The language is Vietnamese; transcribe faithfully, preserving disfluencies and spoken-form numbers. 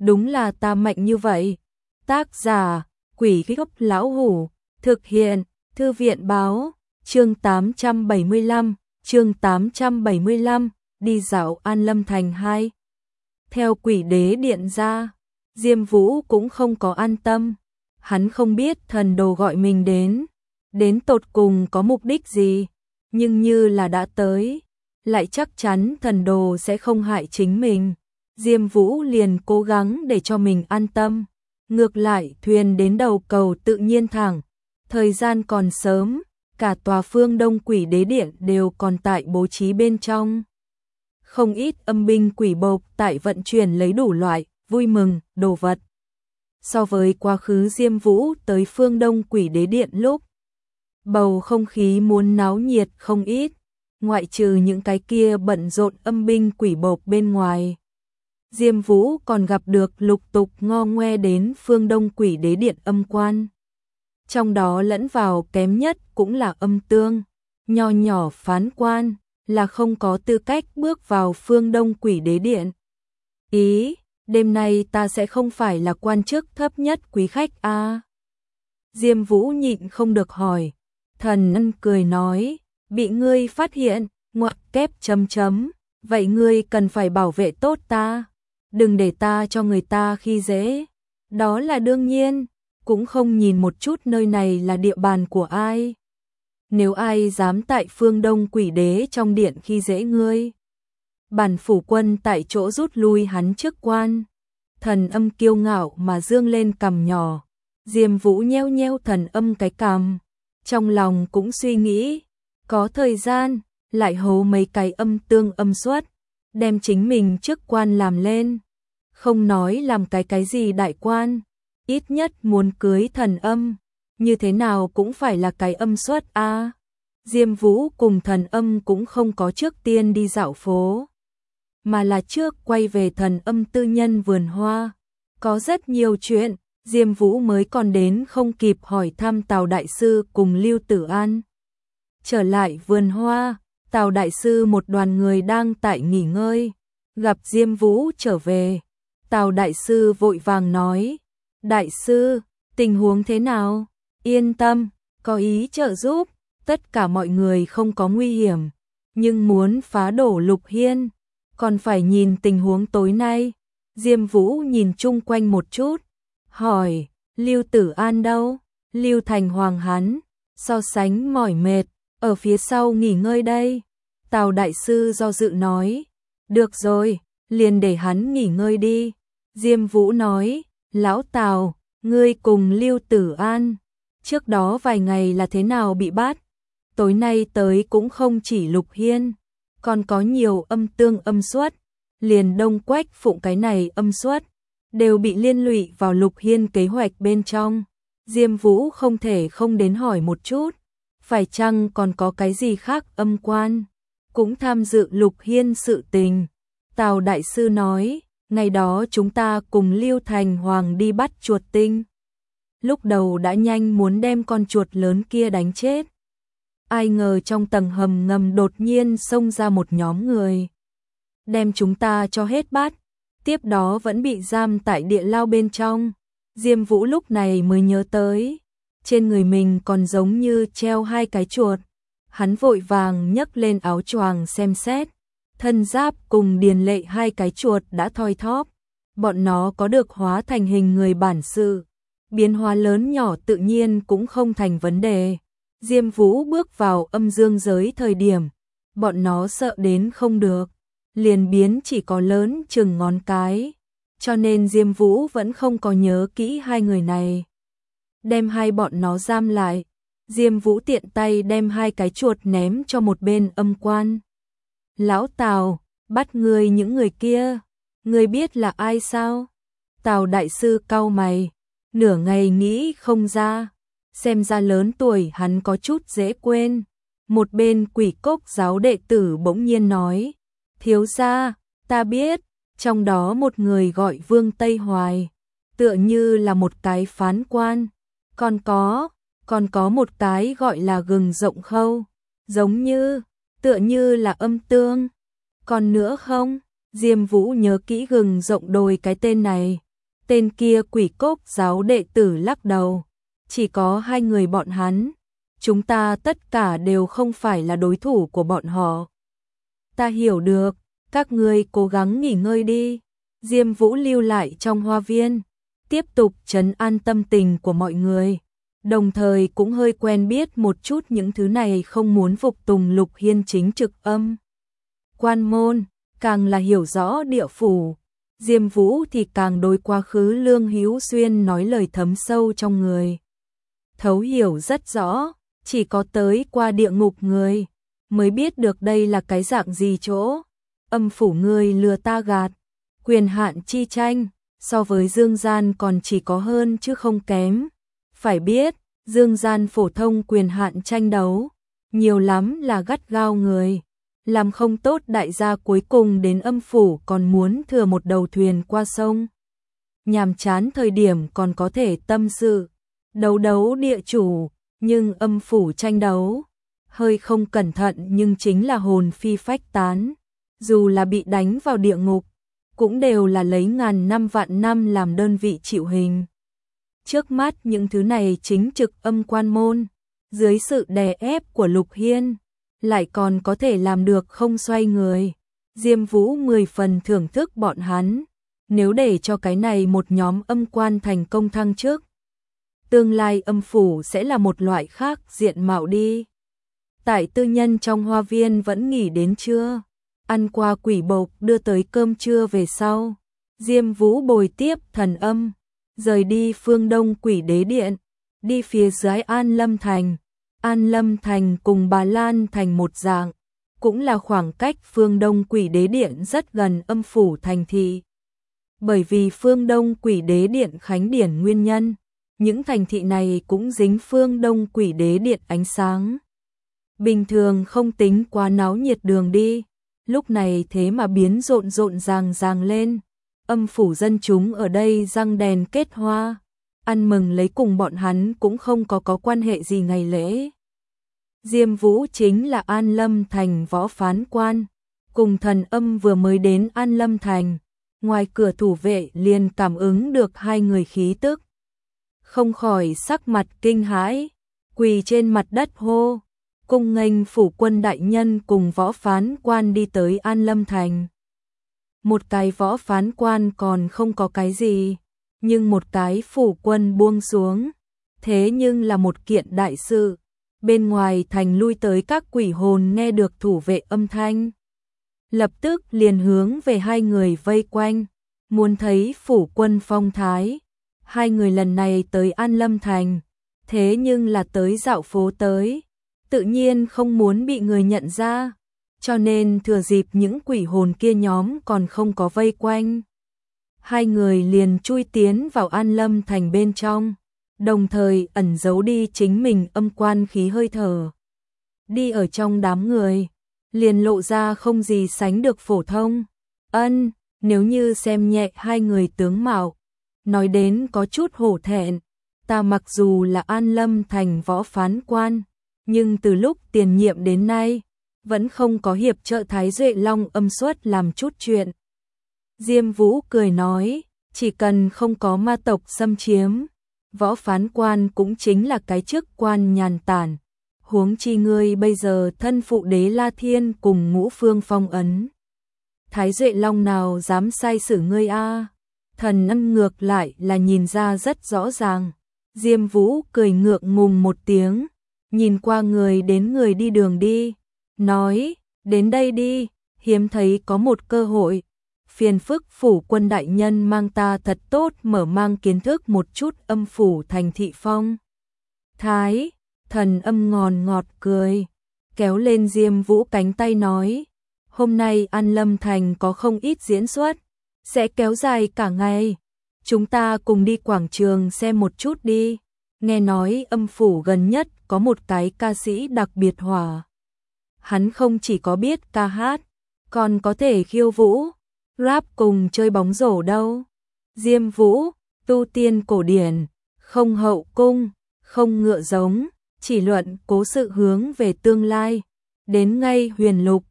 đúng là ta mạnh như vậy. Tác giả, Quỷ Gốc Lão Hủ, thực hiện, Thư viện Báo, chương tám trăm bảy mươi lăm, chương tám trăm bảy mươi lăm, đi dạo An Lâm Thành hai. Theo Quỷ Đế điện ra, Diêm Vũ cũng không có an tâm, hắn không biết thần đồ gọi mình đến, đến tột cùng có mục đích gì, nhưng như là đã tới, lại chắc chắn thần đồ sẽ không hại chính mình. Diêm Vũ liền cố gắng để cho mình an tâm. Ngược lại, thuyền đến đầu cầu tự nhiên thẳng. Thời gian còn sớm, cả tòa Phương Đông Quỷ Đế điện đều còn tại bố trí bên trong. Không ít âm binh quỷ bộc tại vận chuyển lấy đủ loại vui mừng đồ vật. So với quá khứ Diêm Vũ tới Phương Đông Quỷ Đế điện lúc, bầu không khí muốn náo nhiệt không ít, ngoại trừ những cái kia bận rộn âm binh quỷ bộc bên ngoài. Diêm Vũ còn gặp được lục tục ngo ngoe đến Phương Đông Quỷ Đế điện âm quan. Trong đó lẫn vào kém nhất cũng là âm tương, nho nhỏ phán quan, là không có tư cách bước vào Phương Đông Quỷ Đế điện. Ý, đêm nay ta sẽ không phải là quan chức thấp nhất quý khách a? À? Diêm Vũ nhịn không được hỏi. Thần Ân cười nói, bị ngươi phát hiện, ngoặc kép chấm chấm, vậy ngươi cần phải bảo vệ tốt ta, đừng để ta cho người ta khi dễ. Đó là đương nhiên, cũng không nhìn một chút nơi này là địa bàn của ai. Nếu ai dám tại Phương Đông Quỷ Đế trong điện khi dễ ngươi, bản phủ quân tại chỗ rút lui hắn chức quan. Thần Âm kiêu ngạo mà dương lên cằm nhỏ. Diêm Vũ nheo nheo Thần Âm cái cằm, trong lòng cũng suy nghĩ, có thời gian lại hố mấy cái âm tương âm xuất, đem chính mình chức quan làm lên. Không nói làm cái cái gì đại quan, ít nhất muốn cưới Thần Âm, như thế nào cũng phải là cái âm xuất a. À. Diêm Vũ cùng Thần Âm cũng không có trước tiên đi dạo phố, mà là trước quay về Thần Âm tư nhân vườn hoa. Có rất nhiều chuyện, Diêm Vũ mới còn đến không kịp hỏi thăm Tào đại sư cùng Lưu Tử An. Trở lại vườn hoa, Tào đại sư một đoàn người đang tại nghỉ ngơi, gặp Diêm Vũ trở về. Tào đại sư vội vàng nói, đại sư, tình huống thế nào? Yên tâm, có ý trợ giúp, tất cả mọi người không có nguy hiểm, nhưng muốn phá đổ Lục Hiên, còn phải nhìn tình huống tối nay. Diêm Vũ nhìn chung quanh một chút, hỏi, Lưu Tử An đâu? Lưu Thành Hoàng hắn, so sánh mỏi mệt, ở phía sau nghỉ ngơi đây. Tào đại sư do dự nói, được rồi, liền để hắn nghỉ ngơi đi. Diêm Vũ nói, lão Tào, ngươi cùng Lưu Tử An, trước đó vài ngày là thế nào bị bắt? Tối nay tới cũng không chỉ Lục Hiên, còn có nhiều âm tương âm xuất, liền Đông Quách Phụng cái này âm xuất, đều bị liên lụy vào Lục Hiên kế hoạch bên trong. Diêm Vũ không thể không đến hỏi một chút, phải chăng còn có cái gì khác âm quan cũng tham dự Lục Hiên sự tình. Tào đại sư nói, ngày đó chúng ta cùng Lưu Thành Hoàng đi bắt chuột tinh, lúc đầu đã nhanh muốn đem con chuột lớn kia đánh chết, ai ngờ trong tầng hầm ngầm đột nhiên xông ra một nhóm người, đem chúng ta cho hết bắt, tiếp đó vẫn bị giam tại địa lao bên trong. Diêm Vũ lúc này mới nhớ tới, trên người mình còn giống như treo hai cái chuột. Hắn vội vàng nhấc lên áo choàng xem xét, thân giáp cùng điền lệ hai cái chuột đã thoi thóp, bọn nó có được hóa thành hình người bản sự, biến hóa lớn nhỏ tự nhiên cũng không thành vấn đề. Diêm Vũ bước vào âm dương giới thời điểm, bọn nó sợ đến không được, liền biến chỉ có lớn chừng ngón cái, cho nên Diêm Vũ vẫn không có nhớ kỹ hai người này. Đem hai bọn nó giam lại, Diêm Vũ tiện tay đem hai cái chuột ném cho một bên âm quan. Lão Tào, bắt ngươi những người kia, ngươi biết là ai sao? Tào đại sư cau mày, nửa ngày nghĩ không ra, xem ra lớn tuổi hắn có chút dễ quên. Một bên Quỷ Cốc giáo đệ tử bỗng nhiên nói, thiếu gia, ta biết, trong đó một người gọi Vương Tây Hoài, tựa như là một cái phán quan, còn có, còn có một cái gọi là Gừng Rộng Khâu, giống như, tựa như là âm tương. Còn nữa không? Diêm Vũ nhớ kỹ Gừng Rộng Đồi cái tên này, Tên kia Quỷ Cốc giáo đệ tử lắc đầu, chỉ có hai người bọn hắn, chúng ta tất cả đều không phải là đối thủ của bọn họ. Ta hiểu được, các ngươi cố gắng nghỉ ngơi đi. Diêm Vũ lưu lại trong hoa viên, tiếp tục trấn an tâm tình của mọi người, đồng thời cũng hơi quen biết một chút những thứ này không muốn phục tùng Lục Hiên chính trực âm quan môn, càng là hiểu rõ địa phủ. Diêm Vũ thì càng đối quá khứ Lương Hữu Xuyên nói lời thấm sâu trong người. Thấu hiểu rất rõ, chỉ có tới qua địa ngục người mới biết được đây là cái dạng gì chỗ. Âm phủ ngươi lừa ta gạt, quyền hạn chi tranh, so với dương gian còn chỉ có hơn chứ không kém. Phải biết, dương gian phổ thông quyền hạn tranh đấu, nhiều lắm là gắt gao người. Làm không tốt đại gia cuối cùng đến âm phủ còn muốn thừa một đầu thuyền qua sông. Nhàm chán thời điểm còn có thể tâm sự, đấu đấu địa chủ, nhưng âm phủ tranh đấu, hơi không cẩn thận nhưng chính là hồn phi phách tán. Dù là bị đánh vào địa ngục, cũng đều là lấy ngàn năm vạn năm làm đơn vị chịu hình. Trước mắt những thứ này chính trực âm quan môn, dưới sự đè ép của Lục Hiên, lại còn có thể làm được không xoay người. Diêm Vũ mười phần thưởng thức bọn hắn, nếu để cho cái này một nhóm âm quan thành công thăng chức, tương lai âm phủ sẽ là một loại khác diện mạo đi. Tại tư nhân trong hoa viên vẫn nghỉ đến trưa, ăn qua quỷ bộc đưa tới cơm trưa về sau, Diêm Vũ bồi tiếp thần âm, rời đi phương đông quỷ đế điện, đi phía dưới An Lâm Thành. An Lâm Thành cùng Bà Lan Thành một dạng, cũng là khoảng cách phương đông quỷ đế điện rất gần âm phủ thành thị. Bởi vì phương đông quỷ đế điện khánh điển nguyên nhân, những thành thị này cũng dính phương đông quỷ đế điện ánh sáng. Bình thường không tính quá náo nhiệt đường đi, lúc này thế mà biến rộn rộn ràng ràng lên. Âm phủ dân chúng ở đây răng đèn kết hoa, ăn mừng lấy cùng bọn hắn cũng không có có quan hệ gì ngày lễ. Diêm Vũ chính là An Lâm Thành võ phán quan, cùng thần âm vừa mới đến An Lâm Thành, ngoài cửa thủ vệ liền cảm ứng được hai người khí tức. Không khỏi sắc mặt kinh hãi, quỳ trên mặt đất hô, cung nghênh phủ quân đại nhân cùng võ phán quan đi tới An Lâm Thành. Một cái võ phán quan còn không có cái gì, nhưng một cái phủ quân buông xuống, thế nhưng là một kiện đại sự. Bên ngoài thành lui tới các quỷ hồn nghe được thủ vệ âm thanh, lập tức liền hướng về hai người vây quanh, muốn thấy phủ quân phong thái. Hai người lần này tới An Lâm Thành, thế nhưng là tới dạo phố tới, tự nhiên không muốn bị người nhận ra, cho nên thừa dịp những quỷ hồn kia nhóm còn không có vây quanh, hai người liền chui tiến vào An Lâm Thành bên trong, đồng thời ẩn giấu đi chính mình âm quan khí hơi thở. Đi ở trong đám người, liền lộ ra không gì sánh được phổ thông. Ân, nếu như xem nhẹ hai người tướng mạo, nói đến có chút hổ thẹn, ta mặc dù là An Lâm Thành võ phán quan, nhưng từ lúc tiền nhiệm đến nay, vẫn không có hiệp trợ Thái Duệ Long âm xuất làm chút chuyện. Diêm Vũ cười nói, chỉ cần không có ma tộc xâm chiếm, võ phán quan cũng chính là cái chức quan nhàn tản. Huống chi ngươi bây giờ thân phụ đế La Thiên cùng ngũ phương phong ấn. Thái Duệ Long nào dám sai xử ngươi a? Thần âm ngược lại là nhìn ra rất rõ ràng. Diêm Vũ cười ngượng ngùng một tiếng, nhìn qua người đến người đi đường đi, nói, đến đây đi, hiếm thấy có một cơ hội. Phiền phức phủ quân đại nhân mang ta thật tốt mở mang kiến thức một chút âm phủ thành thị phong. Thái, thần âm ngòn ngọt cười, kéo lên Diêm Vũ cánh tay nói, hôm nay An Lâm Thành có không ít diễn xuất, sẽ kéo dài cả ngày. Chúng ta cùng đi quảng trường xem một chút đi. Nghe nói âm phủ gần nhất có một cái ca sĩ đặc biệt hỏa. Hắn không chỉ có biết ca hát, còn có thể khiêu vũ, rap cùng chơi bóng rổ đâu. Diêm Vũ, tu tiên cổ điển, không hậu cung, không ngựa giống, chỉ luận cố sự hướng về tương lai. Đến ngay huyền lục,